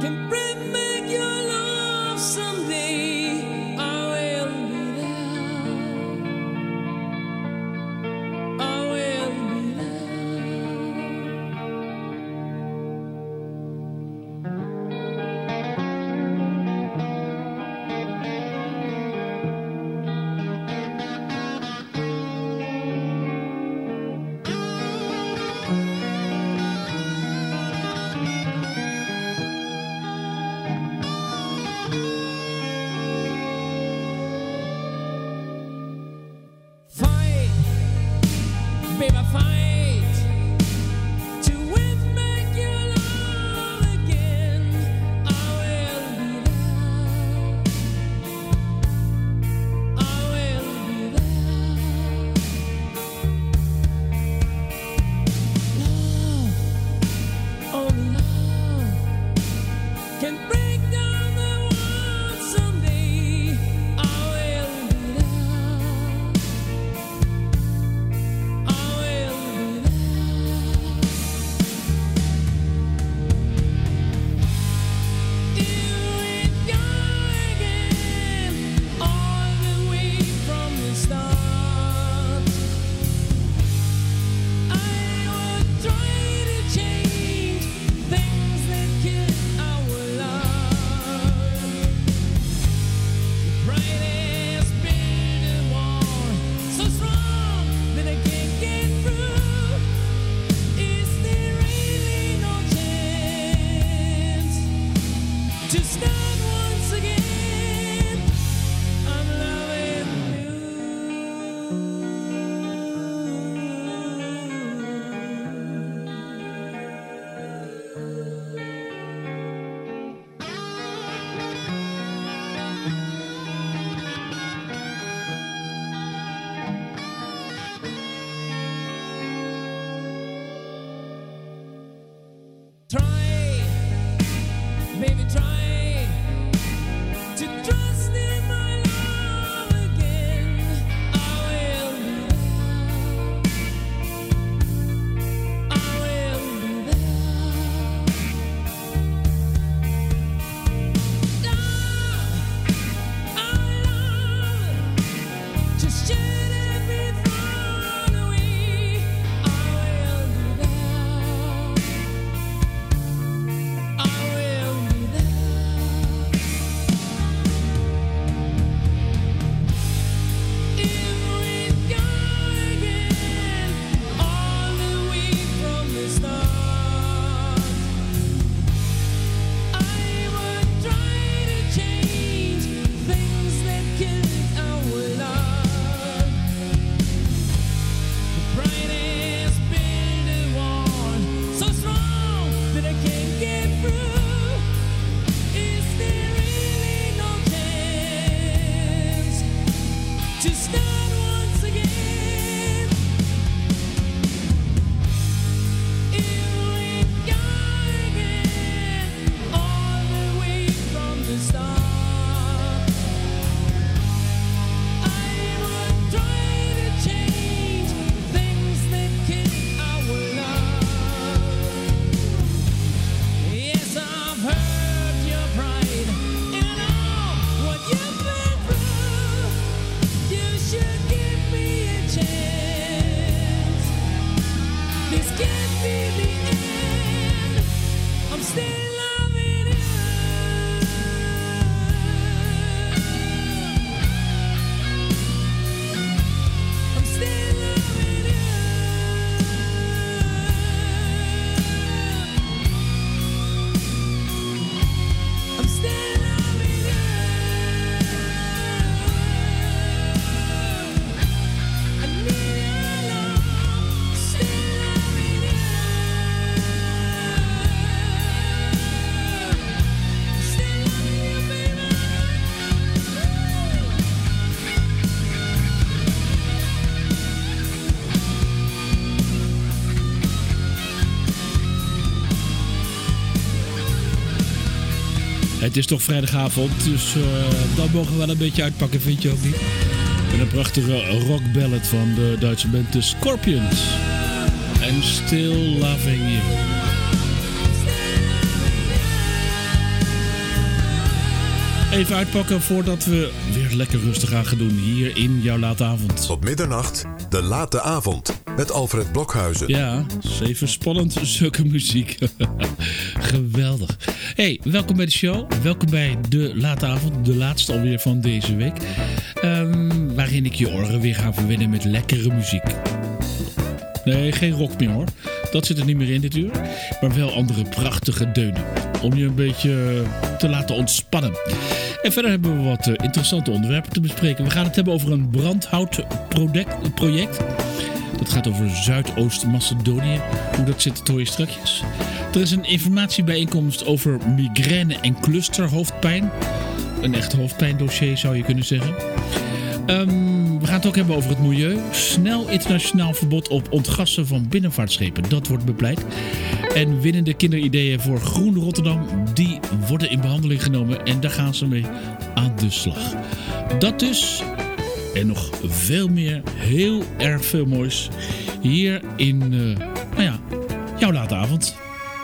Het is toch vrijdagavond, dus dan mogen we wel een beetje uitpakken, vind je ook niet? En een prachtige rockballad van de Duitse band The Scorpions. And Still Loving You. Even uitpakken voordat we weer lekker rustig aan gaan doen hier in jouw late avond. Tot middernacht, de late avond met Alfred Blokhuizen. Ja, is even spannend, zulke muziek. Geweldig. Hey, welkom bij de show. Welkom bij de late avond, de laatste alweer van deze week. Waarin ik je oren weer ga verwennen met lekkere muziek. Nee, geen rock meer hoor. Dat zit er niet meer in dit uur. Maar wel andere prachtige deunen. Om je een beetje te laten ontspannen. En verder hebben we wat interessante onderwerpen te bespreken. We gaan het hebben over een brandhoutproject. Dat gaat over Zuidoost-Macedonië. Hoe dat zit, dat hoor je straks. Er is een informatiebijeenkomst over migraine en clusterhoofdpijn. Een echt hoofdpijndossier zou je kunnen zeggen. We gaan het ook hebben over het milieu. Snel internationaal verbod op ontgassen van binnenvaartschepen. Dat wordt bepleit. En winnende kinderideeën voor Groen Rotterdam, die worden in behandeling genomen. En daar gaan ze mee aan de slag. Dat dus. En nog veel meer. Heel erg veel moois. Hier in, jouw late avond.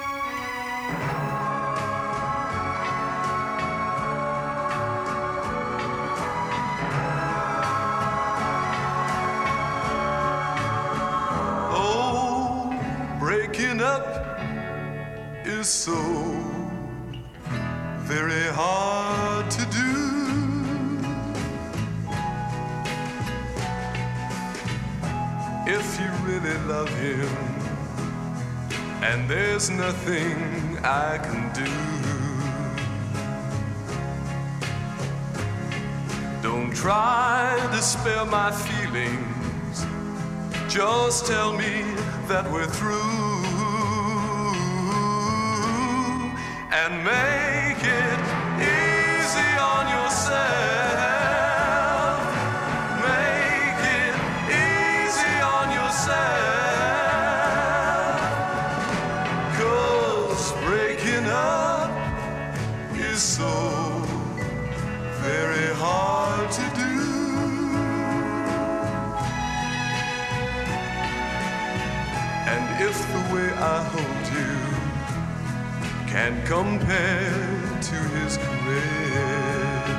So very hard to do. If you really love him and there's nothing I can do, don't try to spare my feelings, just tell me that we're through. And make it easy on yourself. Make it easy on yourself. 'Cause breaking up is so very hard to do. And if the way I hold you can compare to his caress,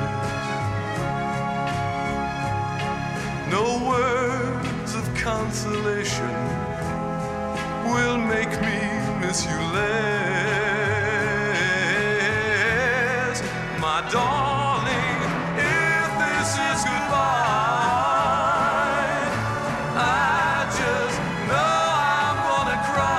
no words of consolation will make me miss you less. My darling, if this is goodbye, I just know I'm gonna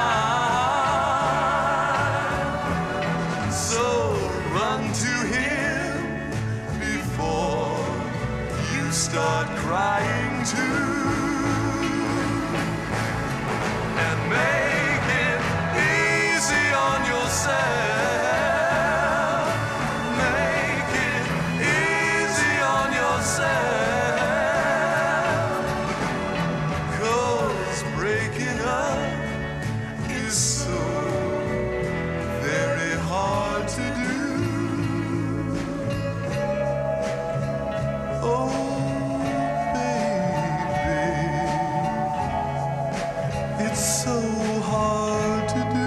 cry. So run to him before you start crying too. And make it easy on yourself. Make it easy on yourself. 'Cause breaking up is so very hard to do. Oh, baby, it's so hard to do.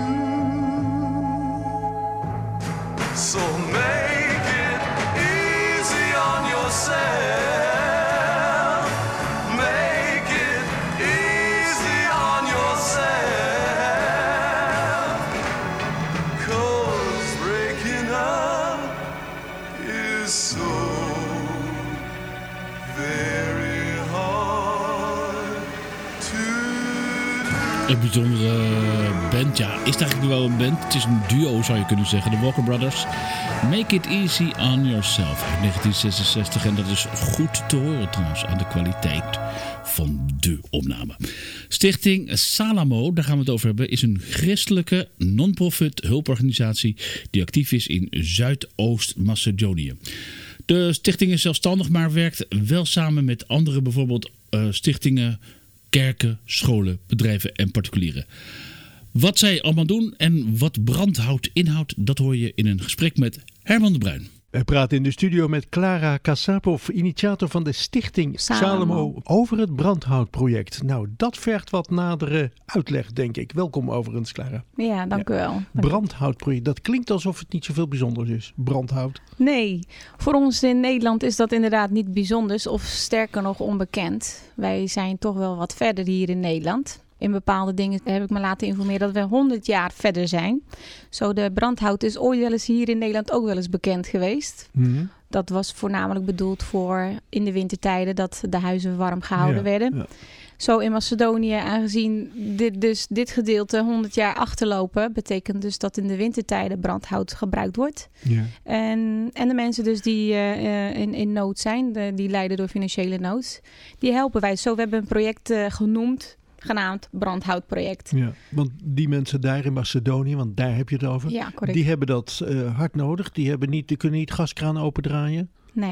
So make it easy on yourself. Make it easy on yourself. 'Cause breaking up is so very hard to do. Een bijzondere band, ja, is het eigenlijk wel een band? Het is een duo zou je kunnen zeggen, de Walker Brothers. Make It Easy On Yourself uit 1966 en dat is goed te horen trouwens aan de kwaliteit van de opname. Stichting Salamo, daar gaan we het over hebben, is een christelijke non-profit hulporganisatie die actief is in Zuidoost-Macedonië. De stichting is zelfstandig, maar werkt wel samen met andere, bijvoorbeeld stichtingen, kerken, scholen, bedrijven en particulieren. Wat zij allemaal doen en wat brandhout inhoudt, dat hoor je in een gesprek met Herman de Bruin. Wij praten in de studio met Klara Kasapov, initiator van de stichting Salomo, over het brandhoutproject. Nou, dat vergt wat nadere uitleg, denk ik. Welkom overigens, Klara. Ja, dank u wel. Brandhoutproject, dat klinkt alsof het niet zoveel bijzonders is. Brandhout. Nee, voor ons in Nederland is dat inderdaad niet bijzonders of sterker nog onbekend. Wij zijn toch wel wat verder hier in Nederland. In bepaalde dingen heb ik me laten informeren dat we 100 jaar verder zijn. Zo, de brandhout is ooit wel eens hier in Nederland ook wel eens bekend geweest. Mm-hmm. Dat was voornamelijk bedoeld voor in de wintertijden dat de huizen warm gehouden werden. Ja. Zo in Macedonië, aangezien dit gedeelte 100 jaar achterlopen, betekent dus dat in de wintertijden brandhout gebruikt wordt. Ja. En de mensen dus die in nood zijn, die lijden door financiële nood, die helpen wij. Zo, we hebben een project genaamd Brandhoutproject. Ja, want die mensen daar in Macedonië, want daar heb je het over. Ja, correct. Die hebben dat hard nodig. Die kunnen niet gaskraan opendraaien.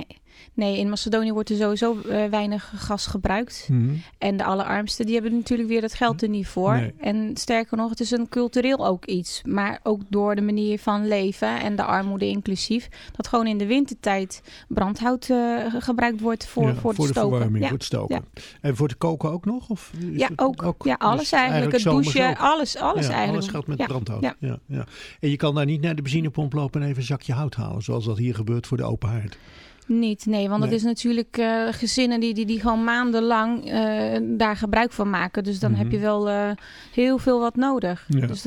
Nee, in Macedonië wordt er sowieso weinig gas gebruikt. Mm-hmm. En de allerarmsten, die hebben natuurlijk weer het geld er niet voor. Nee. En sterker nog, het is een cultureel ook iets. Maar ook door de manier van leven en de armoede inclusief, dat gewoon in de wintertijd brandhout gebruikt wordt voor het stoken. Voor de verwarming, voor het stoken. Ja. En voor het koken ook nog? Of ja, ook. Ja, alles dus eigenlijk. Het douchen, alles eigenlijk. Alles gaat met brandhout. Ja. En je kan daar niet naar de benzinepomp lopen en even een zakje hout halen, zoals dat hier gebeurt voor de open haard. Nee, want het is natuurlijk gezinnen die gewoon maandenlang daar gebruik van maken. Dus dan heb je wel heel veel wat nodig. Ja, dus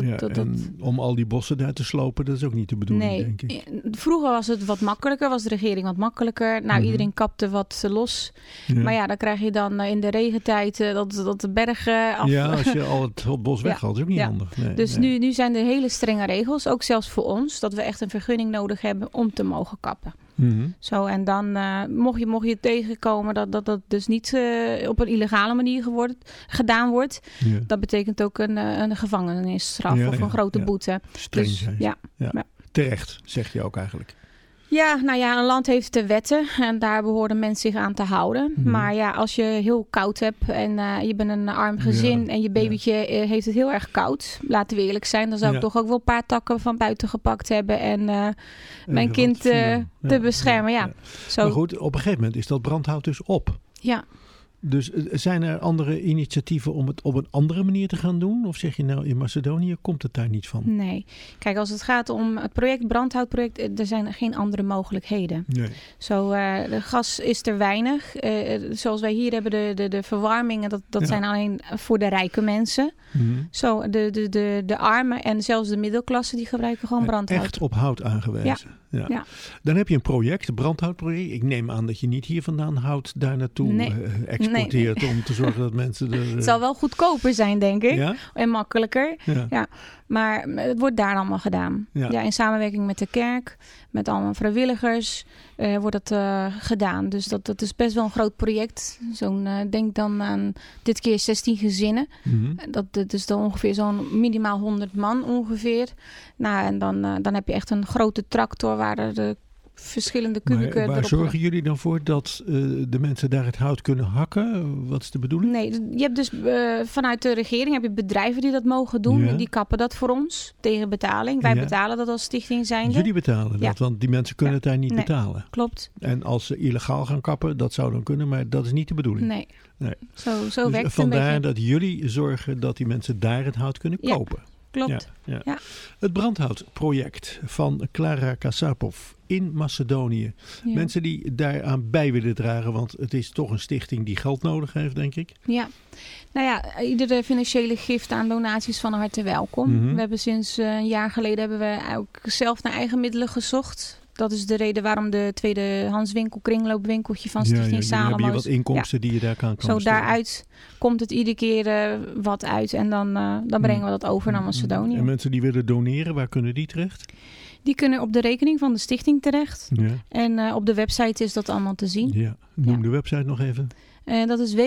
om al die bossen daar te slopen, dat is ook niet de bedoeling, denk ik. Vroeger was het wat makkelijker, was de regering wat makkelijker. Nou, iedereen kapte wat los. Ja. Maar ja, dan krijg je dan in de regentijd dat de bergen af... Ja, als je al het bos weghaalt, is ook niet handig. Nee, dus Nu zijn er hele strenge regels, ook zelfs voor ons, dat we echt een vergunning nodig hebben om te mogen kappen. Mm-hmm. Zo, en dan mocht je tegenkomen dat dus niet op een illegale manier gedaan wordt. Ja. Dat betekent ook een gevangenisstraf of een grote boete. Streng zijn. Ja. Terecht, zeg je ook eigenlijk. Ja, nou ja, een land heeft de wetten en daar behoren mensen zich aan te houden. Mm-hmm. Maar ja, als je heel koud hebt en je bent een arm gezin en je babytje heeft het heel erg koud, laten we eerlijk zijn, dan zou ik toch ook wel een paar takken van buiten gepakt hebben en mijn kind te beschermen. Ja. Zo. Maar goed, op een gegeven moment is dat brandhout dus op. Ja. Dus zijn er andere initiatieven om het op een andere manier te gaan doen? Of zeg je nou, in Macedonië komt het daar niet van? Nee. Kijk, als het gaat om het project, brandhoutproject, er zijn geen andere mogelijkheden. Nee. Zo, de gas is er weinig. Zoals wij hier hebben, de verwarmingen, dat zijn alleen voor de rijke mensen. Mm-hmm. Zo, de armen en zelfs de middelklasse, die gebruiken gewoon brandhout. Echt op hout aangewezen. Ja. Dan heb je een project, een brandhoutproject. Ik neem aan dat je niet hier vandaan hout daar naartoe exporteert om te zorgen dat mensen er... Het zal wel goedkoper zijn, denk ik. Ja? En makkelijker. Ja. Maar het wordt daar allemaal gedaan. Ja, in samenwerking met de kerk, met allemaal vrijwilligers wordt het gedaan. Dus dat is best wel een groot project. Denk dan aan dit keer 16 gezinnen. Mm-hmm. Dat is dan ongeveer zo'n minimaal 100 man ongeveer. Nou, en dan heb je echt een grote tractor waar er de verschillende kubieken erop. Waar zorgen jullie dan voor dat de mensen daar het hout kunnen hakken? Wat is de bedoeling? Nee, je hebt dus vanuit de regering heb je bedrijven die dat mogen doen. Ja. Die kappen dat voor ons tegen betaling. Wij betalen dat als stichting zijnde. Jullie betalen dat, want die mensen kunnen het daar niet betalen. Klopt. En als ze illegaal gaan kappen, dat zou dan kunnen, maar dat is niet de bedoeling. Nee. Zo dus werkt het vandaar dat jullie zorgen dat die mensen daar het hout kunnen kopen. Klopt. Ja. Het brandhoutproject van Klara Kasapov in Macedonië. Ja. Mensen die daaraan bij willen dragen, want het is toch een stichting die geld nodig heeft, denk ik. Ja, nou ja, iedere financiële gift aan donaties van harte welkom. Mm-hmm. We hebben sinds een jaar geleden ook zelf naar eigen middelen gezocht. Dat is de reden waarom de tweedehandswinkel, kringloopwinkeltje van Stichting Salomo. Heb je wat inkomsten die je daar kan Zo daaruit komt het iedere keer wat uit en dan brengen we dat over naar Macedonië. En mensen die willen doneren, waar kunnen die terecht? Die kunnen op de rekening van de stichting terecht. Ja. En op de website is dat allemaal te zien. Ja. Noem de website nog even. Dat is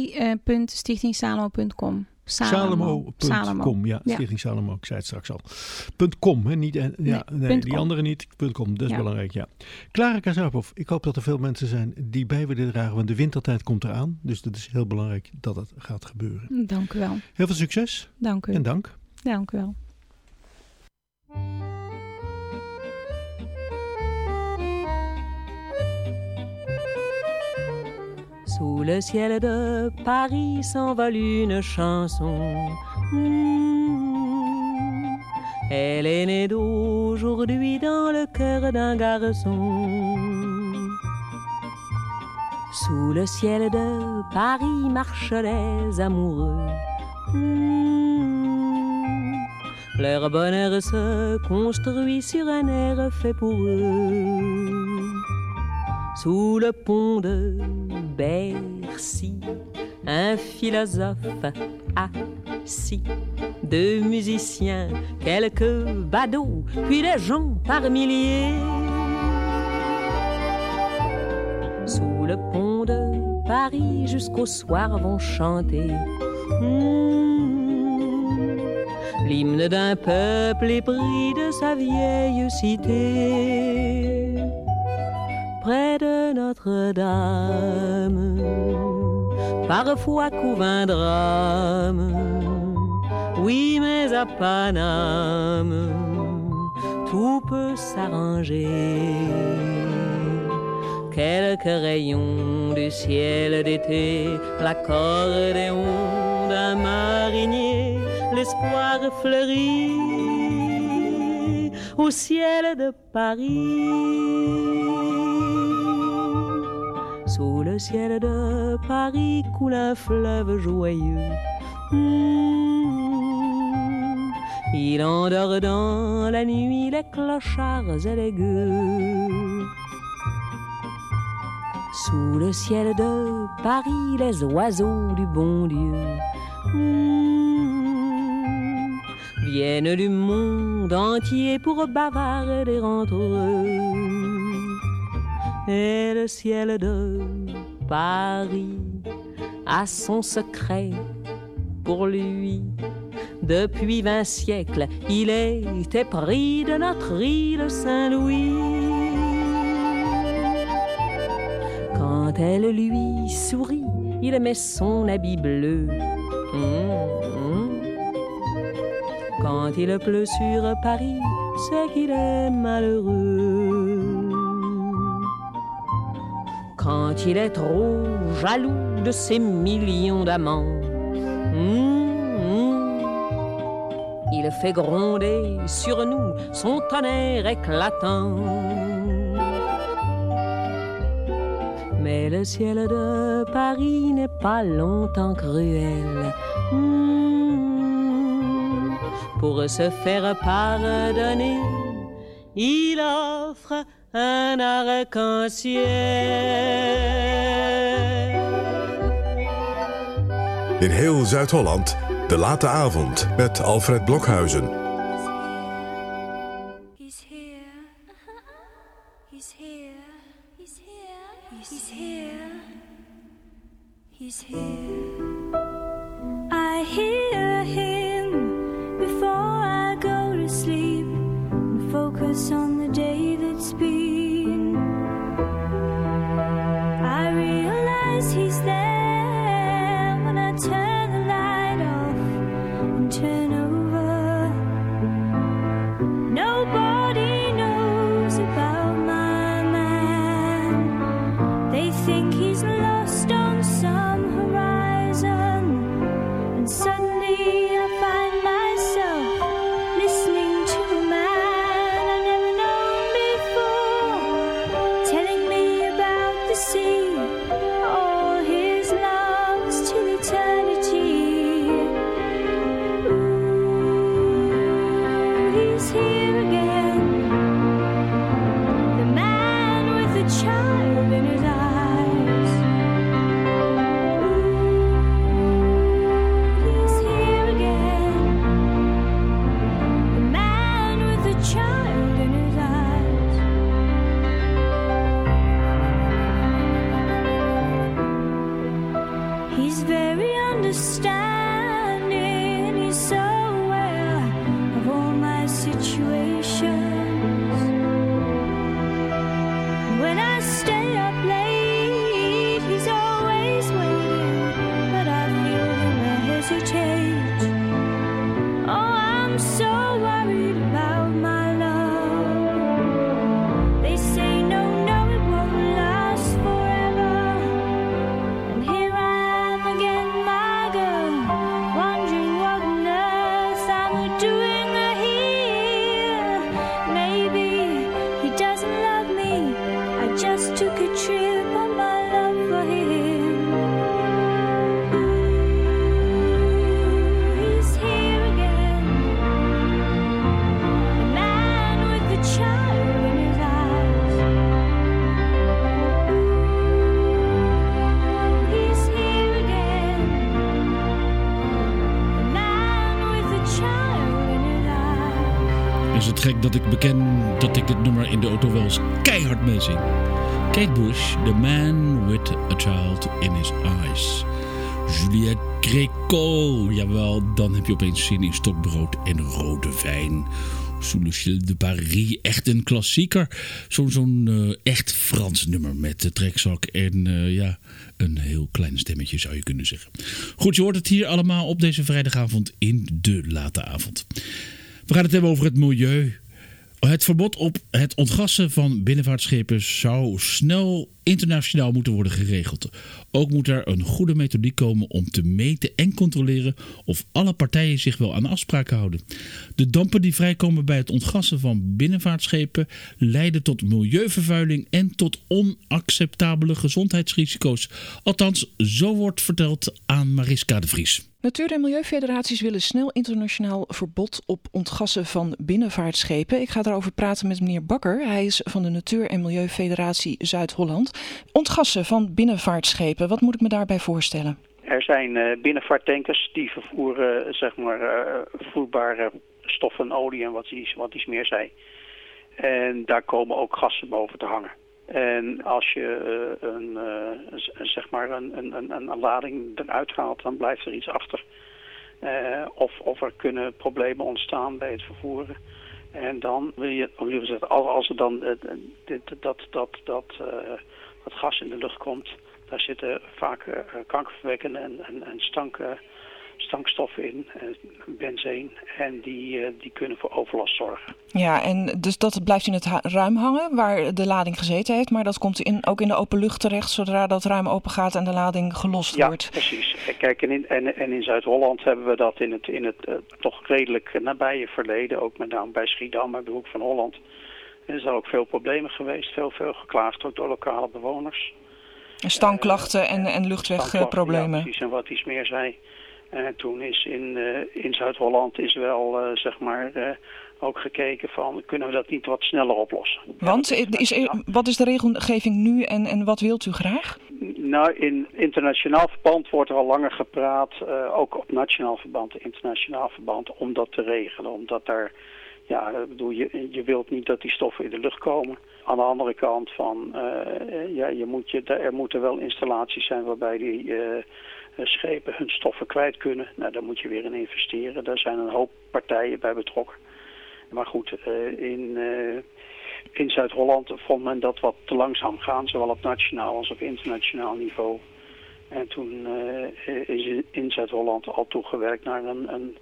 www.stichtingsalomo.com. Salomo.com, Stichting Salomo, ik zei het straks al. .com, hè? Niet, die andere niet, .com, dat is belangrijk, ja. Klara Kasapov, ik hoop dat er veel mensen zijn die bij willen dragen, want de wintertijd komt eraan. Dus dat is heel belangrijk dat het gaat gebeuren. Dank u wel. Heel veel succes. Dank u. En dank. Dank u wel. Sous le ciel de Paris s'envole une chanson. Elle est née d'aujourd'hui dans le cœur d'un garçon. Sous le ciel de Paris marchent les amoureux. Leur bonheur se construit sur un air fait pour eux. Sous le pont de Bercy, un philosophe assis, deux musiciens, quelques badauds, puis des gens par milliers. Sous le pont de Paris, jusqu'au soir vont chanter l'hymne d'un peuple épris de sa vieille cité. Près de Notre-Dame, parfois couve un drame. Oui, mais à Paname, tout peut s'arranger. Quelques rayons du ciel d'été, l'accordéon d'un marinier, l'espoir fleurit au ciel de Paris. Sous le ciel de Paris coule un fleuve joyeux. Il endort dans la nuit les clochards et les gueux. Sous le ciel de Paris, les oiseaux du bon Dieu viennent du monde entier pour bavarder entre eux. Et le ciel de Paris a son secret pour lui. Depuis 20 siècles, il était pris de notre île Saint-Louis. Quand elle lui sourit, il met son habit bleu. Quand il pleut sur Paris, c'est qu'il est malheureux. Quand il est trop jaloux de ses millions d'amants, il fait gronder sur nous son tonnerre éclatant. Mais le ciel de Paris n'est pas longtemps cruel. Pour se faire pardonner, il offre un arc-en-ciel. In heel Zuid-Holland, De Late Avond met Alfred Blokhuizen. He's here. He's here. He's here. He's here. He's here. I hear him before I go to sleep and focus on the day that's been. I realize he's there when I turn the light off and turn over. Nobody knows about my man. They think he's lost on some horizon, and suddenly I find myself listening to a man I've never known before, telling me about the sea, all his loves till eternity. Ooh, he's here again, the man with the child in his eyes. Ooh, he's here again, the man with the child in his eyes. He's very understanding, he's so aware of all my situations. When I stay up late, he's always waiting, but I feel him hesitate. Oh, I'm so worried about my love. They say no, no, it won't last forever. gek dat ik beken dat ik dit nummer in de auto wel eens keihard meezing. Kate Bush, The Man with a Child in His Eyes. Juliette Gréco, jawel, dan heb je opeens zin in stokbrood en rode wijn. Sous le ciel de Paris, echt een klassieker. Zo'n echt Frans nummer met trekzak en een heel klein stemmetje zou je kunnen zeggen. Goed, je hoort het hier allemaal op deze vrijdagavond in de late avond. We gaan het hebben over het milieu. Het verbod op het ontgassen van binnenvaartschepen zou snel internationaal moeten worden geregeld. Ook moet er een goede methodiek komen om te meten en controleren of alle partijen zich wel aan afspraken houden. De dampen die vrijkomen bij het ontgassen van binnenvaartschepen leiden tot milieuvervuiling en tot onacceptabele gezondheidsrisico's. Althans, zo wordt verteld aan Mariska de Vries. Natuur- en milieufederaties willen snel internationaal verbod op ontgassen van binnenvaartschepen. Ik ga daarover praten met meneer Bakker. Hij is van de Natuur- en Milieufederatie Zuid-Holland. Ontgassen van binnenvaartschepen, wat moet ik me daarbij voorstellen? Er zijn binnenvaarttankers die vervoeren voerbare stoffen, olie en wat iets meer zij. En daar komen ook gassen boven te hangen. En als je een lading eruit haalt, dan blijft er iets achter. Of er kunnen problemen ontstaan bij het vervoeren. En dan wil je, als er dan dat gas in de lucht komt, daar zitten vaak kankerverwekkende en stankstoffen in, benzeen, en die kunnen voor overlast zorgen. Ja, en dus dat blijft in het ruim hangen waar de lading gezeten heeft, maar dat komt ook in de open lucht terecht zodra dat ruim open gaat en de lading gelost wordt. Ja, precies. Kijk, en in Zuid-Holland hebben we dat in het toch redelijk nabije verleden, ook met name bij Schiedam, bij de Hoek van Holland. Er zijn ook veel problemen geweest, veel geklaagd ook door lokale bewoners. Stankklachten en luchtwegproblemen. Ja, precies, en wat iets meer zei. En toen is in Zuid-Holland is wel ook gekeken van, kunnen we dat niet wat sneller oplossen? Want wat is de regelgeving nu en wat wilt u graag? Nou, in internationaal verband wordt er al langer gepraat, ook op nationaal verband, internationaal verband, om dat te regelen. Omdat daar, je wilt niet dat die stoffen in de lucht komen. Aan de andere kant van, er moeten wel installaties zijn waarbij die schepen hun stoffen kwijt kunnen. Nou, daar moet je weer in investeren. Daar zijn een hoop partijen bij betrokken. Maar goed, in Zuid-Holland vond men dat wat te langzaam gaan, zowel op nationaal als op internationaal niveau. En toen is in Zuid-Holland al toegewerkt naar een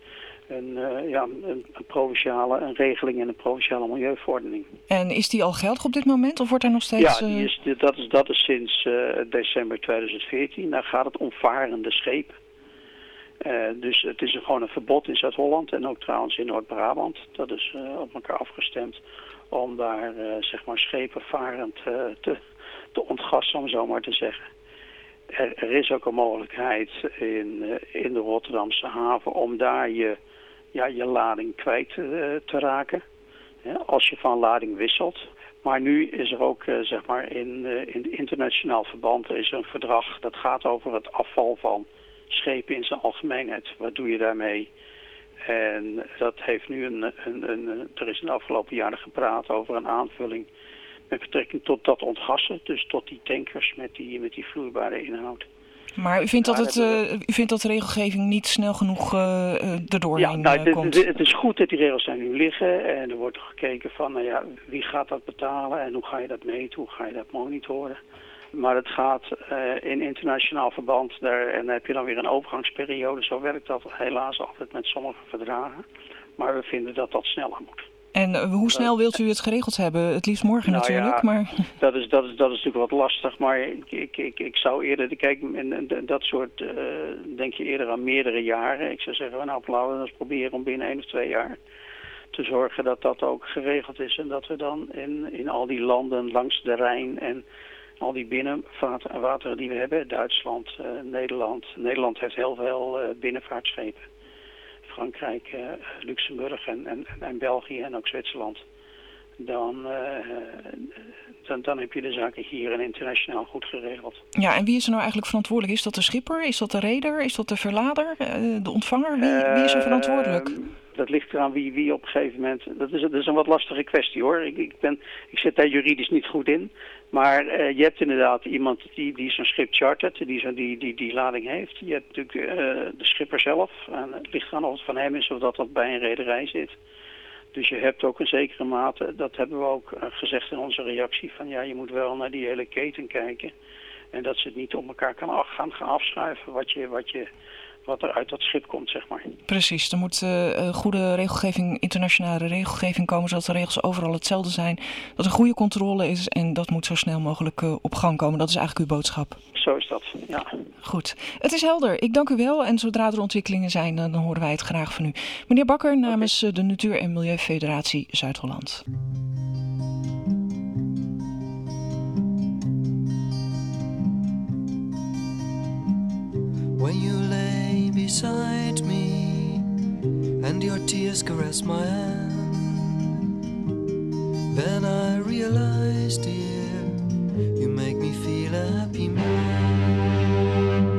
regeling en een provinciale milieuverordening. En is die al geldig op dit moment of wordt er nog steeds... Ja, dat is sinds december 2014. Daar gaat het om varende schepen. Dus het is gewoon een verbod in Zuid-Holland en ook trouwens in Noord-Brabant. Dat is op elkaar afgestemd om daar schepen varend te ontgassen, om zo maar te zeggen. Er is ook een mogelijkheid in de Rotterdamse haven om daar je lading kwijt te raken. Als je van lading wisselt. Maar nu is er ook in internationaal verband is er een verdrag dat gaat over het afval van schepen in zijn algemeenheid. Wat doe je daarmee? En dat heeft nu er is in de afgelopen jaren gepraat over een aanvulling met betrekking tot dat ontgassen. Dus tot die tankers met die vloeibare inhoud. Maar u vindt dat de regelgeving niet snel genoeg erdoorheen komt? Het is goed dat die regels er nu liggen. En er wordt gekeken van, wie gaat dat betalen en hoe ga je dat meten, hoe ga je dat monitoren. Maar het gaat in internationaal verband, en dan heb je dan weer een overgangsperiode. Zo werkt dat helaas altijd met sommige verdragen. Maar we vinden dat dat sneller moet. En hoe snel wilt u het geregeld hebben? Het liefst morgen natuurlijk. Maar... Dat is natuurlijk wat lastig, maar ik zou eerder kijken, en dat soort, denk je eerder aan meerdere jaren. Ik zou zeggen, laten we eens proberen om binnen 1 of 2 jaar te zorgen dat dat ook geregeld is. En dat we dan in al die landen langs de Rijn en al die binnenwateren die we hebben, Duitsland, Nederland heeft heel veel binnenvaartschepen. Frankrijk, Luxemburg en België en ook Zwitserland. Dan heb je de zaken hier en internationaal goed geregeld. Ja, en wie is er nou eigenlijk verantwoordelijk? Is dat de schipper? Is dat de reder? Is dat de verlader? De ontvanger? Wie is er verantwoordelijk? Dat ligt eraan wie op een gegeven moment... Dat is een wat lastige kwestie hoor. Ik zit daar juridisch niet goed in. Maar je hebt inderdaad iemand die zo'n schip chartert, die lading heeft. Je hebt natuurlijk de schipper zelf. En het ligt eraan of het van hem is of dat bij een rederij zit. Dus je hebt ook een zekere mate, dat hebben we ook gezegd in onze reactie, van ja, je moet wel naar die hele keten kijken. En dat ze het niet op elkaar gaan afschuiven wat er uit dat schip komt, zeg maar. Precies, er moet goede regelgeving, internationale regelgeving komen, zodat de regels overal hetzelfde zijn. Dat er goede controle is en dat moet zo snel mogelijk op gang komen. Dat is eigenlijk uw boodschap. Zo is dat, ja. Goed, het is helder. Ik dank u wel en zodra er ontwikkelingen zijn, dan horen wij het graag van u. Meneer Bakker namens de Natuur- en Milieufederatie Zuid-Holland. When you lay beside me and your tears caress my hand, then I realize, dear, you make me feel a happy man.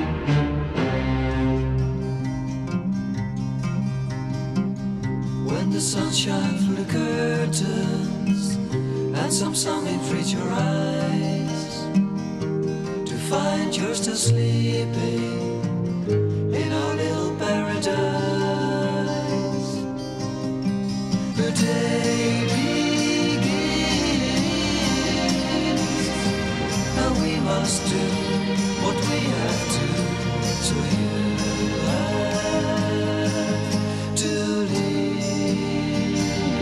When the sun shines through the curtains and some sunbeam reach your eyes, to find you're still sleeping in our little paradise. The day begins, and we must do what we have to, so you have to leave.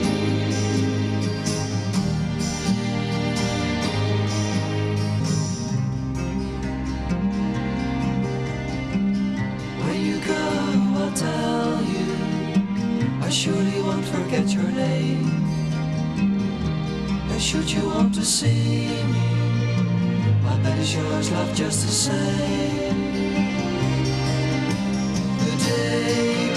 When you go, I'll tell you, I surely won't forget your name. And should you want to see me, I bet it's yours, love, just the same. The day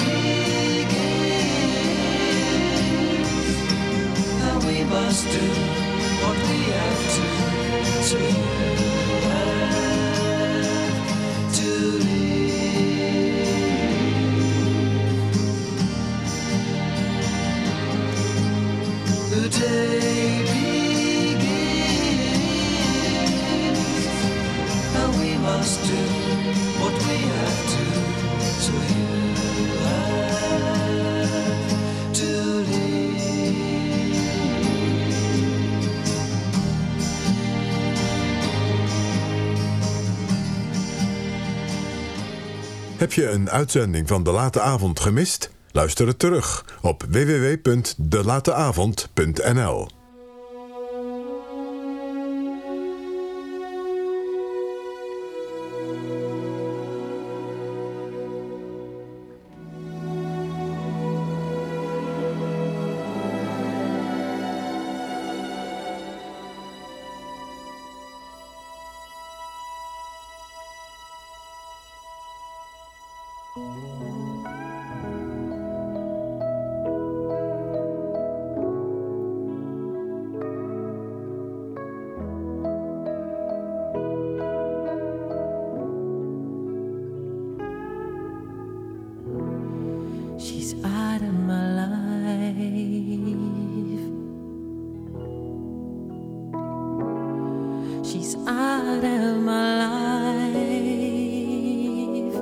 begins, and we must do what we have to, so you have to leave. The day begins, and we must do what we have to, so you have to leave. Heb je een uitzending van De Late Avond gemist? Luister het terug op www.delateavond.nl. She's out of my life. She's out of my life.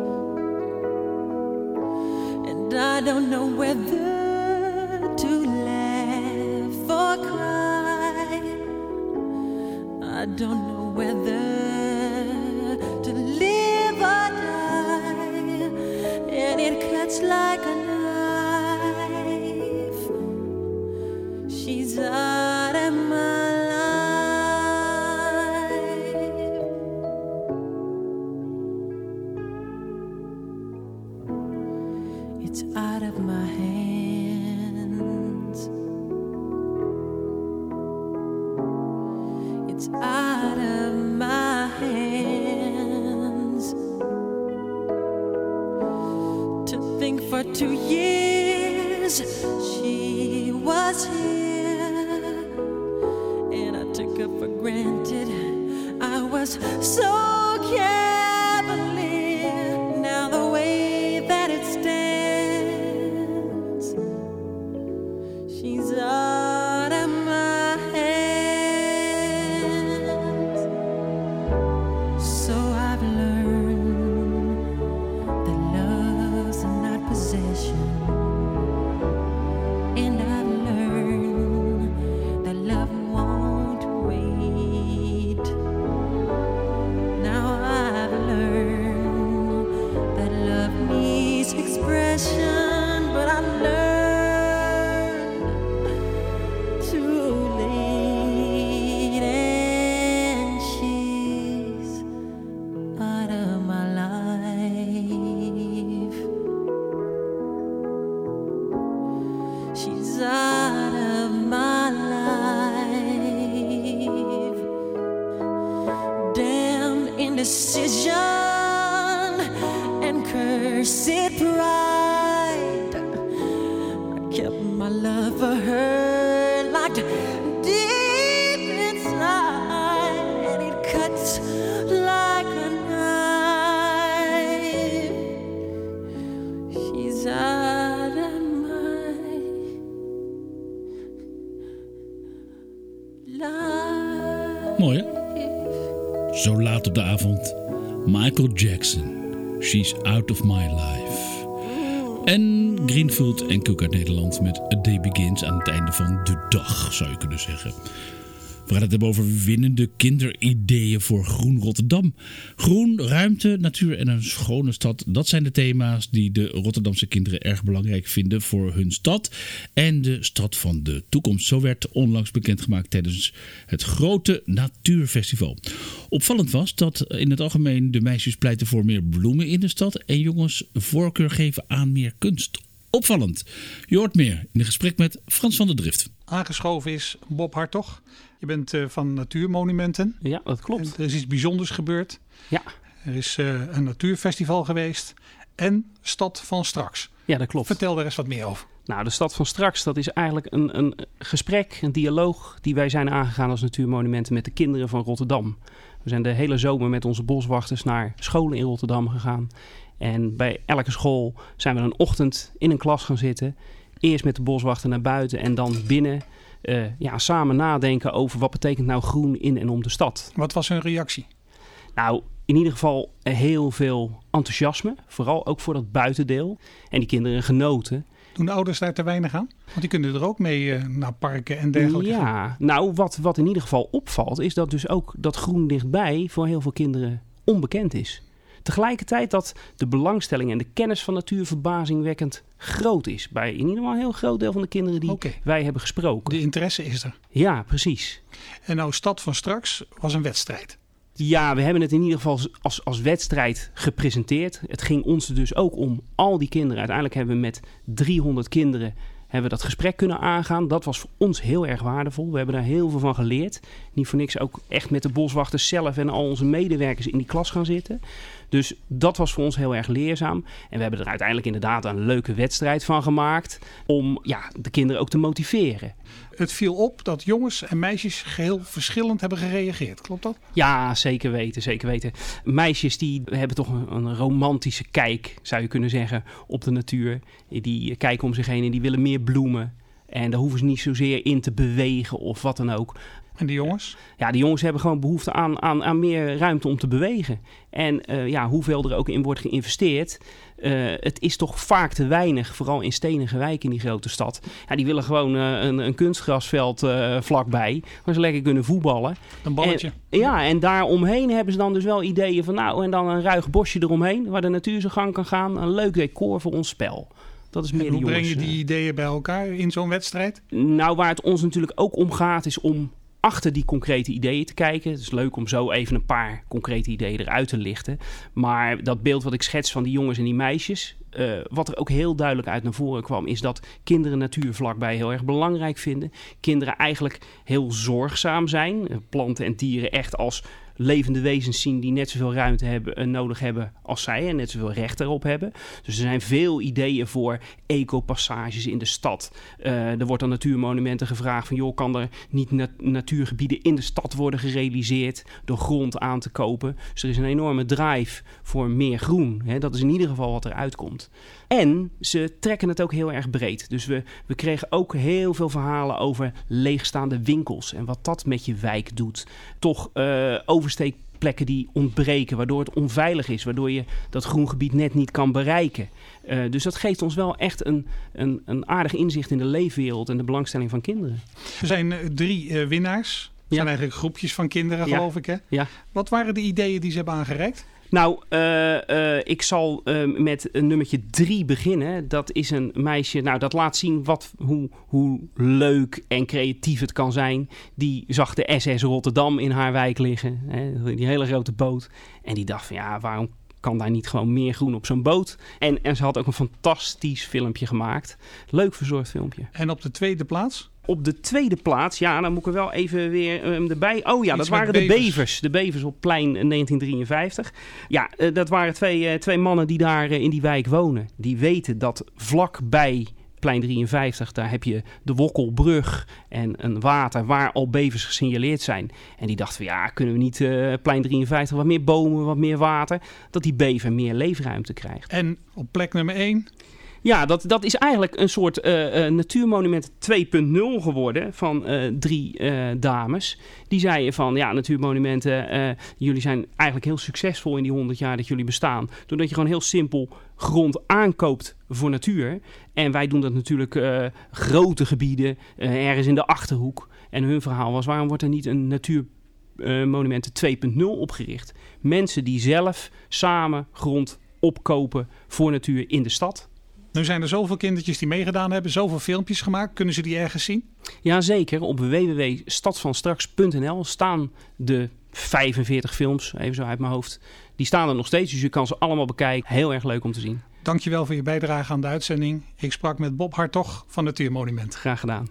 And I don't know whether to laugh or cry. I don't know whether to live or die. And it cuts like a knife. She's out of my life. It's out of my hands. It's out of my hands. To think for 2 years she was here, and I took her for granted. I was so cavalier. Now the way that it stands, indecision and cursed pride. I kept my love for her locked deep inside, and it cuts like a knife. She's out of my life. Mooi, hè? Zo laat op de avond. Michael Jackson. She's out of my life. En Greenfield en Cook uit Nederland met A Day Begins aan het einde van de dag, zou je kunnen zeggen. We gaan het hebben over winnende kinderideeën voor Groen Rotterdam. Groen, ruimte, natuur en een schone stad. Dat zijn de thema's die de Rotterdamse kinderen erg belangrijk vinden voor hun stad. En de stad van de toekomst. Zo werd onlangs bekendgemaakt tijdens het grote Natuurfestival. Opvallend was dat in het algemeen de meisjes pleiten voor meer bloemen in de stad. En jongens voorkeur geven aan meer kunst. Opvallend. Je hoort meer in een gesprek met Frans van der Drift. Aangeschoven is Bob Hartog. Je bent van Natuurmonumenten. Ja, dat klopt. Er is iets bijzonders gebeurd. Ja. Er is een natuurfestival geweest. En Stad van Straks. Ja, dat klopt. Vertel er eens wat meer over. Nou, de Stad van Straks, dat is eigenlijk een gesprek, een dialoog die wij zijn aangegaan als Natuurmonumenten met de kinderen van Rotterdam. We zijn de hele zomer met onze boswachters naar scholen in Rotterdam gegaan. En bij elke school zijn we een ochtend in een klas gaan zitten. Eerst met de boswachter naar buiten en dan binnen. Samen nadenken over wat betekent nou groen in en om de stad. Wat was hun reactie? Nou, in ieder geval heel veel enthousiasme. Vooral ook voor dat buitendeel. En die kinderen genoten. Doen de ouders daar te weinig aan? Want die kunnen er ook mee naar parken en dergelijke. Ja, nou wat in ieder geval opvalt is dat dus ook dat groen dichtbij voor heel veel kinderen onbekend is. Tegelijkertijd dat de belangstelling en de kennis van natuur verbazingwekkend groot is. Bij in ieder geval een heel groot deel van de kinderen die wij hebben gesproken. De interesse is er. Ja, precies. En nou, Stad van Straks was een wedstrijd. Ja, we hebben het in ieder geval als wedstrijd gepresenteerd. Het ging ons dus ook om al die kinderen. Uiteindelijk hebben we met 300 kinderen dat gesprek kunnen aangaan. Dat was voor ons heel erg waardevol. We hebben daar heel veel van geleerd. Niet voor niks ook echt met de boswachters zelf en al onze medewerkers in die klas gaan zitten. Dus dat was voor ons heel erg leerzaam. En we hebben er uiteindelijk inderdaad een leuke wedstrijd van gemaakt. Om de kinderen ook te motiveren. Het viel op dat jongens en meisjes geheel verschillend hebben gereageerd. Klopt dat? Ja, zeker weten, zeker weten. Meisjes die hebben toch een romantische kijk, zou je kunnen zeggen, op de natuur. Die kijken om zich heen en die willen meer bloemen. En daar hoeven ze niet zozeer in te bewegen of wat dan ook. En de jongens? Ja, de jongens hebben gewoon behoefte aan meer ruimte om te bewegen. En hoeveel er ook in wordt geïnvesteerd, het is toch vaak te weinig, vooral in stenige wijken in die grote stad. Ja, die willen gewoon een kunstgrasveld vlakbij, waar ze lekker kunnen voetballen. Een balletje. En daaromheen hebben ze dan dus wel ideeën van en dan een ruig bosje eromheen, waar de natuur zijn gang kan gaan. Een leuk decor voor ons spel. Dat is meer en hoe breng je die ideeën bij elkaar in zo'n wedstrijd? Nou, waar het ons natuurlijk ook om gaat, is om achter die concrete ideeën te kijken. Het is leuk om zo even een paar concrete ideeën eruit te lichten. Maar dat beeld wat ik schets van die jongens en die meisjes, wat er ook heel duidelijk uit naar voren kwam, is dat kinderen natuur vlakbij heel erg belangrijk vinden. Kinderen eigenlijk heel zorgzaam zijn. Planten en dieren echt als levende wezens zien die net zoveel ruimte nodig hebben als zij en net zoveel recht erop hebben. Dus er zijn veel ideeën voor ecopassages in de stad. Er wordt aan Natuurmonumenten gevraagd van kan er niet natuurgebieden in de stad worden gerealiseerd door grond aan te kopen. Dus er is een enorme drive voor meer groen. Dat is in ieder geval wat eruit komt. En ze trekken het ook heel erg breed. Dus we kregen ook heel veel verhalen over leegstaande winkels en wat dat met je wijk doet. Toch oversteekplekken die ontbreken, waardoor het onveilig is, waardoor je dat groengebied net niet kan bereiken. Dus dat geeft ons wel echt een aardig inzicht in de leefwereld en de belangstelling van kinderen. Er zijn 3 winnaars. Het zijn eigenlijk groepjes van kinderen, geloof ik. Hè? Ja. Wat waren de ideeën die ze hebben aangereikt? Nou, ik zal met nummertje 3 beginnen. Dat is een meisje, dat laat zien hoe leuk en creatief het kan zijn. Die zag de SS Rotterdam in haar wijk liggen. Hè, die hele grote boot. En die dacht van waarom kan daar niet gewoon meer groen op zo'n boot? En ze had ook een fantastisch filmpje gemaakt. Leuk verzorgd filmpje. En op de tweede plaats? op de tweede plaats, dan moet ik er wel even weer erbij. Oh ja, dat waren de bevers. De bevers op plein 1953. Ja, dat waren twee mannen die daar in die wijk wonen. Die weten dat vlakbij plein 53, daar heb je de Wokkelbrug en een water waar al bevers gesignaleerd zijn. En die dachten van kunnen we niet plein 53 wat meer bomen, wat meer water, dat die bever meer leefruimte krijgt. En op plek nummer 1? Ja, dat is eigenlijk een soort natuurmonument 2.0 geworden van 3 dames. Die zeiden van, natuurmonumenten, jullie zijn eigenlijk heel succesvol in die 100 jaar dat jullie bestaan. Doordat je gewoon heel simpel grond aankoopt voor natuur. En wij doen dat natuurlijk grote gebieden, ergens in de Achterhoek. En hun verhaal was, waarom wordt er niet een natuurmonumenten 2.0 opgericht? Mensen die zelf samen grond opkopen voor natuur in de stad. Nu zijn er zoveel kindertjes die meegedaan hebben, zoveel filmpjes gemaakt. Kunnen ze die ergens zien? Jazeker, op www.stadsvanstraks.nl staan de 45 films, even zo uit mijn hoofd. Die staan er nog steeds, dus je kan ze allemaal bekijken. Heel erg leuk om te zien. Dankjewel voor je bijdrage aan de uitzending. Ik sprak met Bob Hartog van Natuurmonument. Graag gedaan.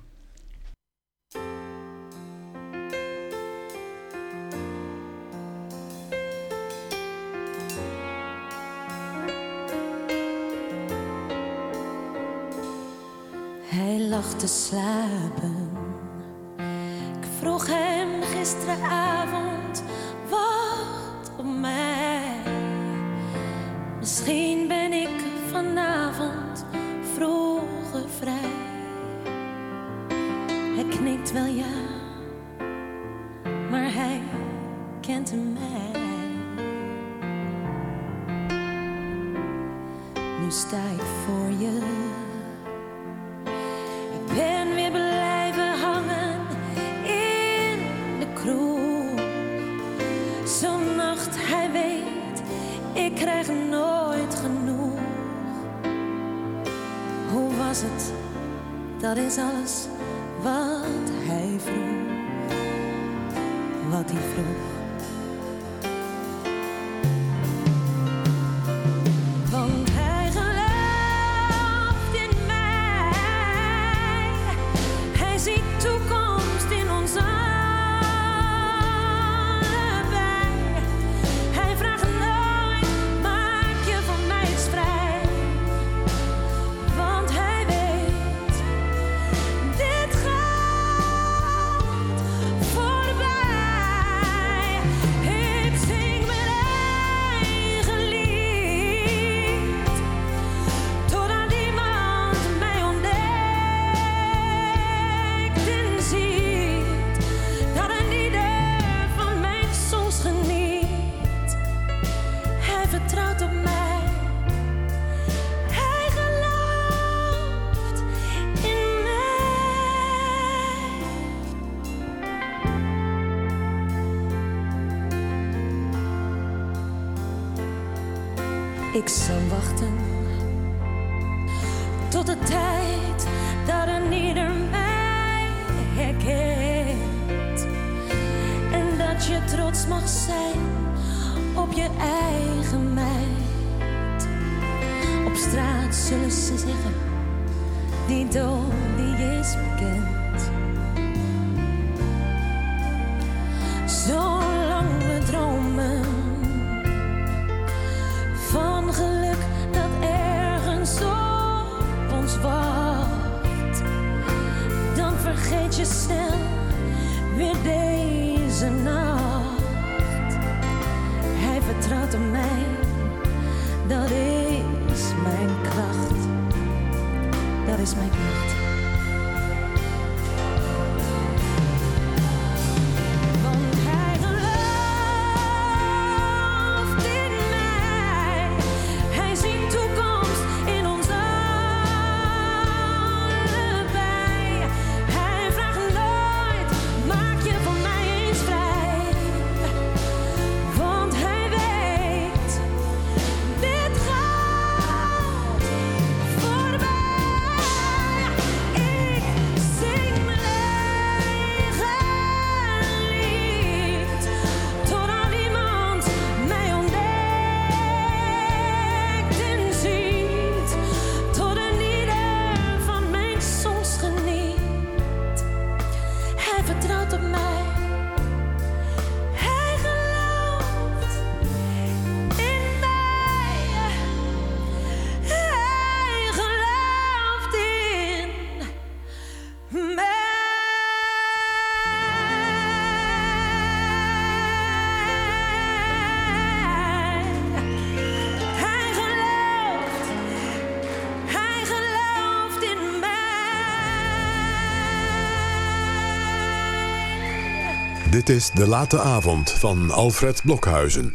Hij lag te slapen. Ik vroeg hem gisteravond, wacht op mij. Misschien ben ik vanavond vroeger vrij. Hij knikt wel ja, maar hij kent mij. Nu sta ik voor je. Ik ben weer blijven hangen in de kroeg. Zo'n nacht, hij weet, ik krijg nooit genoeg. Hoe was het? Dat is alles wat hij vroeg. Wat hij vroeg. Ik zal wachten tot de tijd dat een ieder mij herkent. En dat je trots mag zijn op je eigen meid. Op straat zullen ze zeggen, die dood die is bekend. Zolang we dromen van geluk dat ergens op ons wacht, dan vergeet je snel weer deze nacht. Hij vertrouwt op mij, dat is mijn kracht. Dat is mijn kracht. Dit is De Late Avond van Alfred Blokhuizen.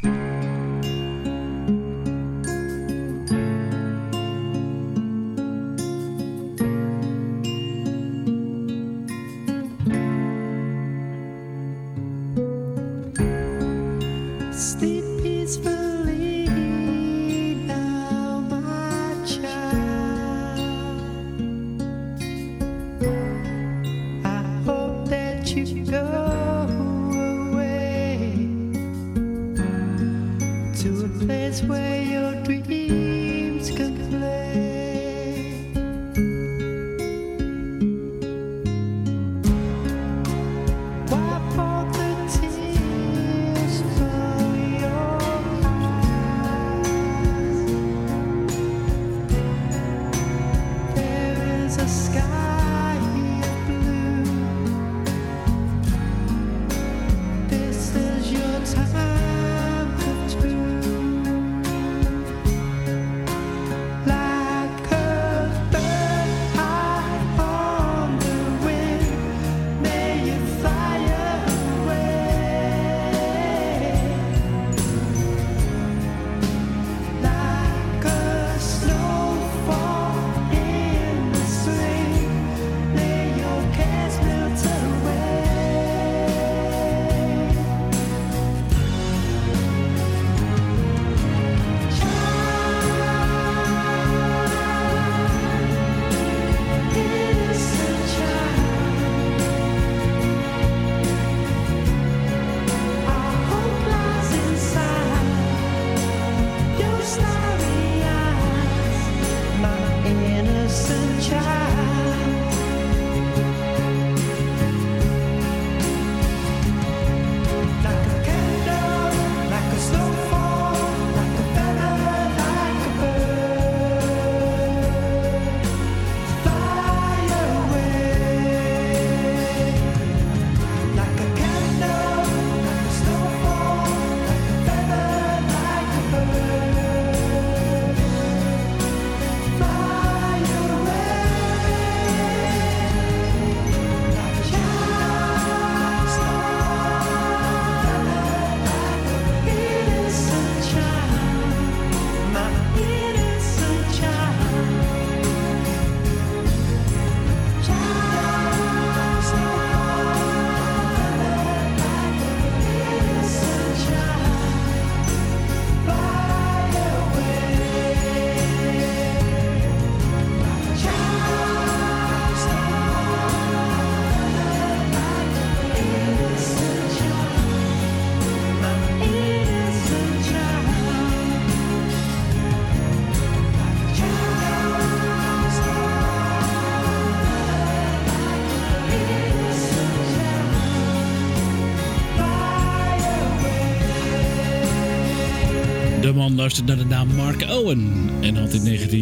De man luistert naar de naam Mark Owen en had in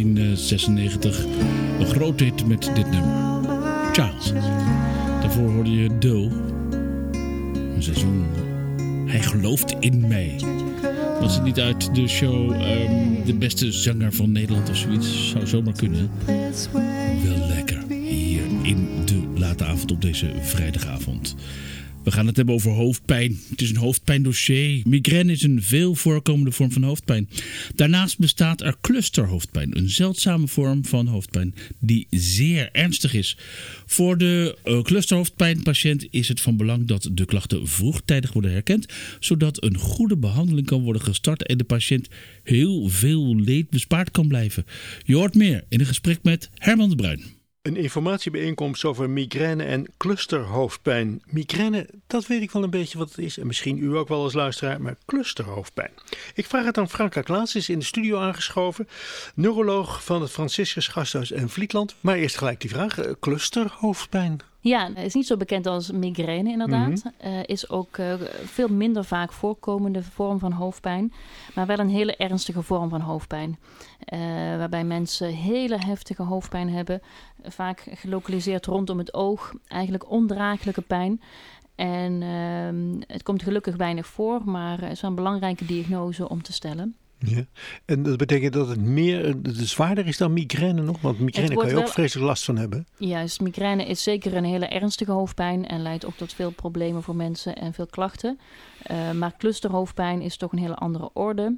1996 een groot hit met dit nummer. Charles. Daarvoor hoorde je Doe. Een seizoen. Hij gelooft in mij. Was het niet uit de show de beste zanger van Nederland of zoiets? Zou zomaar kunnen. Wel lekker. Hier in de late avond op deze vrijdagavond. We gaan het hebben over hoofdpijn. Het is een hoofdpijndossier. Migraine is een veel voorkomende vorm van hoofdpijn. Daarnaast bestaat er clusterhoofdpijn. Een zeldzame vorm van hoofdpijn die zeer ernstig is. Voor de clusterhoofdpijnpatiënt is het van belang dat de klachten vroegtijdig worden herkend, zodat een goede behandeling kan worden gestart en de patiënt heel veel leed bespaard kan blijven. Je hoort meer in een gesprek met Herman de Bruin. Een informatiebijeenkomst over migraine en clusterhoofdpijn. Migraine, dat weet ik wel een beetje wat het is. En misschien u ook wel als luisteraar, maar clusterhoofdpijn. Ik vraag het aan Franka Klaas, is in de studio aangeschoven. Neuroloog van het Franciscus Gasthuis in Vlietland. Maar eerst gelijk die vraag, clusterhoofdpijn. Ja, het is niet zo bekend als migraine inderdaad. Is ook veel minder vaak voorkomende vorm van hoofdpijn. Maar wel een hele ernstige vorm van hoofdpijn. Waarbij mensen hele heftige hoofdpijn hebben. Vaak gelokaliseerd rondom het oog. Eigenlijk ondraaglijke pijn. En het komt gelukkig weinig voor. Maar het is een belangrijke diagnose om te stellen. Ja. En dat betekent dat het zwaarder is dan migraine nog? Want migraine kan je ook vreselijk last van hebben. Juist, migraine is zeker een hele ernstige hoofdpijn en leidt ook tot veel problemen voor mensen en veel klachten. Maar clusterhoofdpijn is toch een hele andere orde.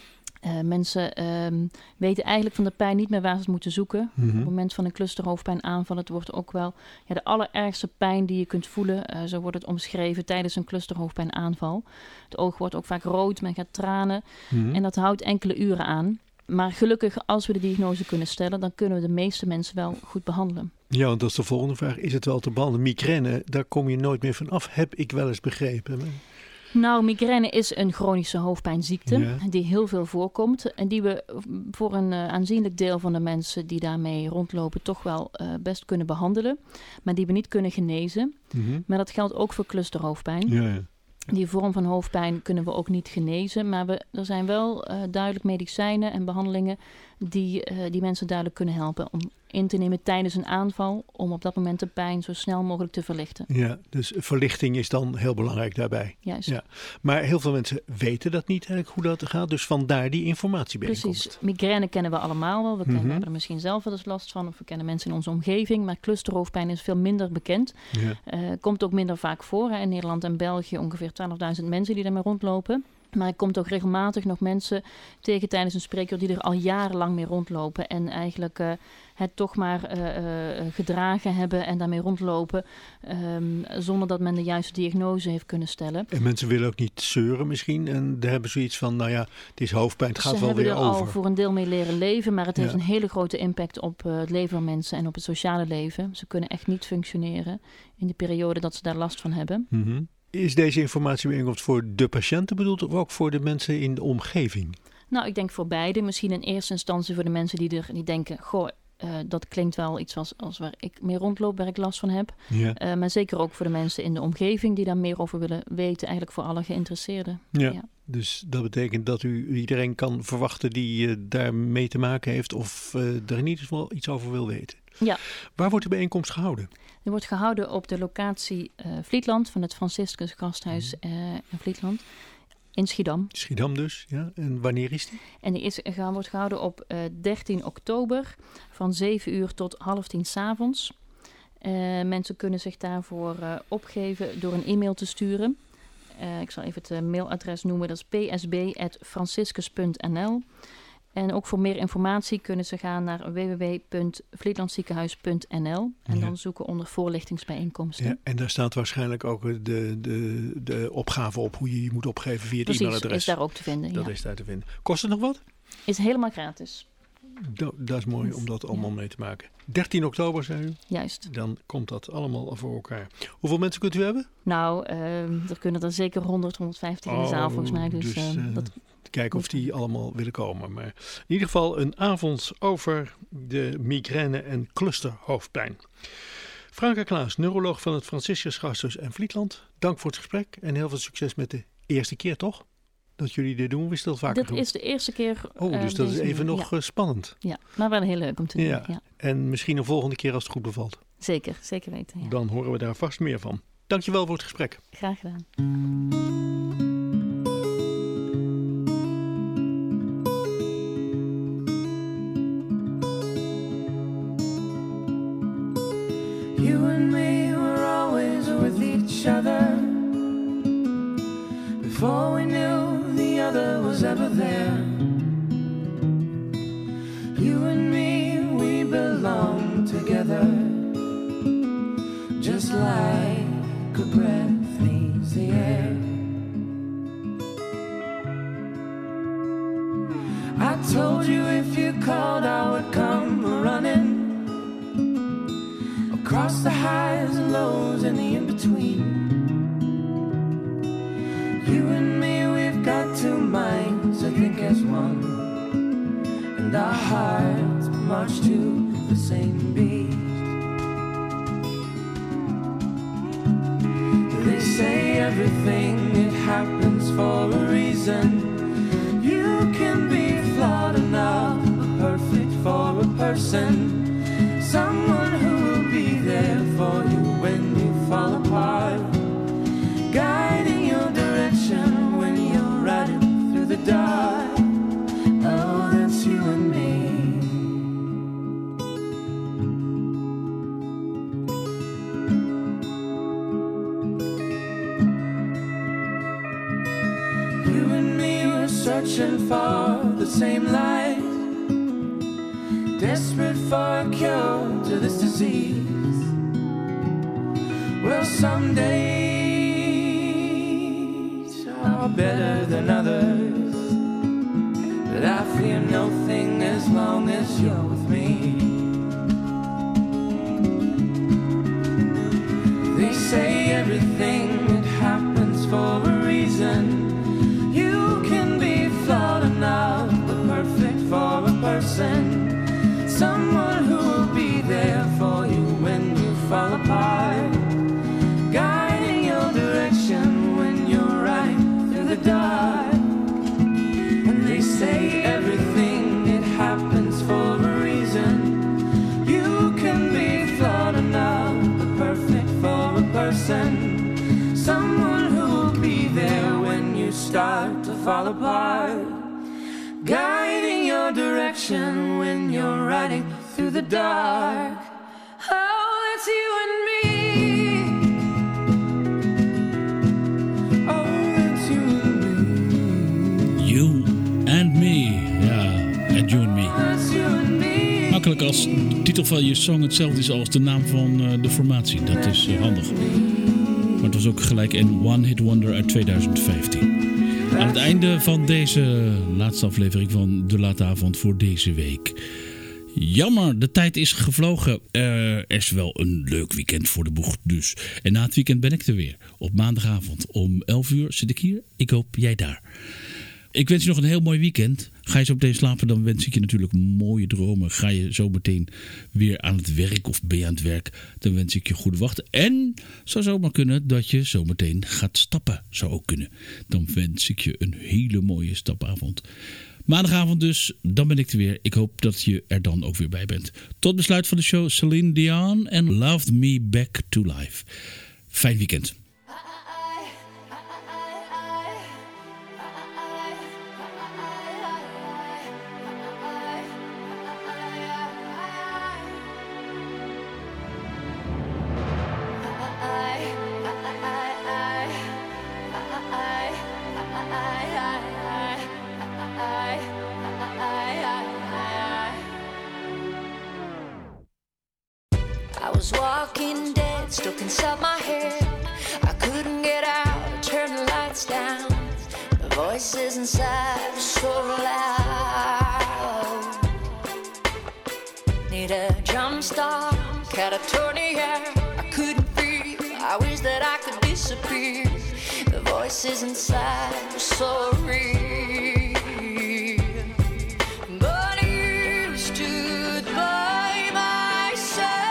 Mensen weten eigenlijk van de pijn niet meer waar ze het moeten zoeken. Op het moment van een clusterhoofdpijnaanval, het wordt ook wel de allerergste pijn die je kunt voelen. Zo wordt het omschreven tijdens een clusterhoofdpijnaanval. Het oog wordt ook vaak rood, men gaat tranen. En dat houdt enkele uren aan. Maar gelukkig, als we de diagnose kunnen stellen, dan kunnen we de meeste mensen wel goed behandelen. Ja, want dat is de volgende vraag. Is het wel te behandelen? Migraine, daar kom je nooit meer van af, heb ik wel eens begrepen. Nou, migraine is een chronische hoofdpijnziekte die heel veel voorkomt. En die we voor een aanzienlijk deel van de mensen die daarmee rondlopen toch wel best kunnen behandelen. Maar die we niet kunnen genezen. Maar dat geldt ook voor clusterhoofdpijn. Ja. Die vorm van hoofdpijn kunnen we ook niet genezen. Maar er zijn wel duidelijk medicijnen en behandelingen die mensen duidelijk kunnen helpen om in te nemen tijdens een aanval, om op dat moment de pijn zo snel mogelijk te verlichten. Ja, dus verlichting is dan heel belangrijk daarbij. Juist. Ja. Maar heel veel mensen weten dat niet eigenlijk hoe dat gaat, dus vandaar die informatiebijeenkomst. Precies. Migraine kennen we allemaal wel. We hebben er misschien zelf wel eens last van, of we kennen mensen in onze omgeving, maar clusterhoofdpijn is veel minder bekend. Ja. Komt ook minder vaak voor. Hè. In Nederland en België ongeveer 12.000 mensen die daarmee rondlopen. Maar er komt ook regelmatig nog mensen tegen tijdens een spreekuur die er al jarenlang mee rondlopen. En eigenlijk het toch maar gedragen hebben en daarmee rondlopen. Zonder dat men de juiste diagnose heeft kunnen stellen. En mensen willen ook niet zeuren misschien. En daar hebben zoiets van, nou ja, het is hoofdpijn, het gaat wel weer over. Ze hebben er al voor een deel mee leren leven. Maar het heeft een hele grote impact op het leven van mensen en op het sociale leven. Ze kunnen echt niet functioneren in de periode dat ze daar last van hebben. Is deze informatiebijeenkomst voor de patiënten bedoeld of ook voor de mensen in de omgeving? Nou, ik denk voor beide. Misschien in eerste instantie voor de mensen die denken, goh, dat klinkt wel iets als waar ik mee rondloop, waar ik last van heb. Ja. Maar zeker ook voor de mensen in de omgeving die daar meer over willen weten. Eigenlijk voor alle geïnteresseerden. Ja. Dus dat betekent dat u iedereen kan verwachten die daarmee te maken heeft of er in ieder geval iets over wil weten. Ja. Waar wordt de bijeenkomst gehouden? Die wordt gehouden op de locatie Vlietland van het Franciscus Gasthuis in Vlietland. In Schiedam. Schiedam dus, ja. En wanneer is die? En die wordt gehouden op 13 oktober van 7 uur tot 9:30 s'avonds. Mensen kunnen zich daarvoor opgeven door een e-mail te sturen. Ik zal even het mailadres noemen. Dat is psb@franciscus.nl. En ook voor meer informatie kunnen ze gaan naar www.vlietlandziekenhuis.nl en dan zoeken onder voorlichtingsbijeenkomsten. Ja, en daar staat waarschijnlijk ook de opgave op hoe je je moet opgeven via het e-mailadres. Precies, is daar ook te vinden. Dat is daar te vinden. Kost het nog wat? Is helemaal gratis. Dat is mooi om dat allemaal mee te maken. 13 oktober, zei u? Juist. Dan komt dat allemaal voor elkaar. Hoeveel mensen kunt u hebben? Nou, er kunnen er zeker 150 in de zaal volgens mij. Dus kijken of die allemaal willen komen. Maar in ieder geval een avond over de migraine en clusterhoofdpijn. Franka Klaas, neuroloog van het Franciscus Gasthuis en Vlietland. Dank voor het gesprek en heel veel succes met de eerste keer, toch? Dat jullie dit doen, wist dat vaker doen? Dit is de eerste keer. Dus dat is even nog spannend. Ja, maar wel heel leuk om te doen. Ja. En misschien een volgende keer als het goed bevalt. Zeker weten. Ja. Dan horen we daar vast meer van. Dankjewel voor het gesprek. Graag gedaan. You and me were always with each other. Before we knew the other was ever there. You and me, we belong together. Just like a breath leaves the air. I told you if you called I would come running. Across the highs and lows and the in-between. You and me, we've got two minds, I think as one. And our hearts march to the same beat. They say everything, it happens for a reason. You can be flawed enough, but perfect for a person. Someone who will be there for you when you fall apart. Guiding your direction when you're riding through the dark. You and me were searching for the same light, desperate for a cure to this disease. Well, some days are better than others, but I fear nothing as long as you're with me. They say everything that happens for a reason. You can be flawed enough, but perfect for a person. Someone who will be there for you when you fall apart, guiding your direction when you're riding through the dark. And they say everything that happens for a reason. You can be flawed enough, but perfect for a person. Someone who will be there when you start to fall apart, guiding your direction when you're riding through the dark. Oh, that's you and me. Oh, that's you and me. You and me. Ja, and you and me. That's you and me. Makkelijk als de titel van je song hetzelfde is als de naam van de formatie. Dat is handig. Maar het was ook gelijk een One Hit Wonder uit 2015. Aan het einde van deze laatste aflevering van De Late Avond voor deze week. Jammer, de tijd is gevlogen. Er is wel een leuk weekend voor de boeg dus. En na het weekend ben ik er weer. Op maandagavond om 11 uur zit ik hier. Ik hoop jij daar. Ik wens je nog een heel mooi weekend. Ga je zo meteen slapen, dan wens ik je natuurlijk mooie dromen. Ga je zo meteen weer aan het werk of ben je aan het werk, dan wens ik je goede wachten. En zou zomaar kunnen dat je zo meteen gaat stappen. Zou ook kunnen. Dan wens ik je een hele mooie stapavond. Maandagavond dus, dan ben ik er weer. Ik hoop dat je er dan ook weer bij bent. Tot besluit van de show Celine Dion en Loved Me Back to Life. Fijn weekend. Walking dead, stuck inside my head. I couldn't get out, turn the lights down. The voices inside were so loud. Need a drum start, catatonia. I couldn't feel, I wish that I could disappear. The voices inside were so real. But you stood by my side.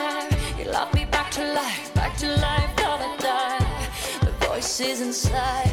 Inside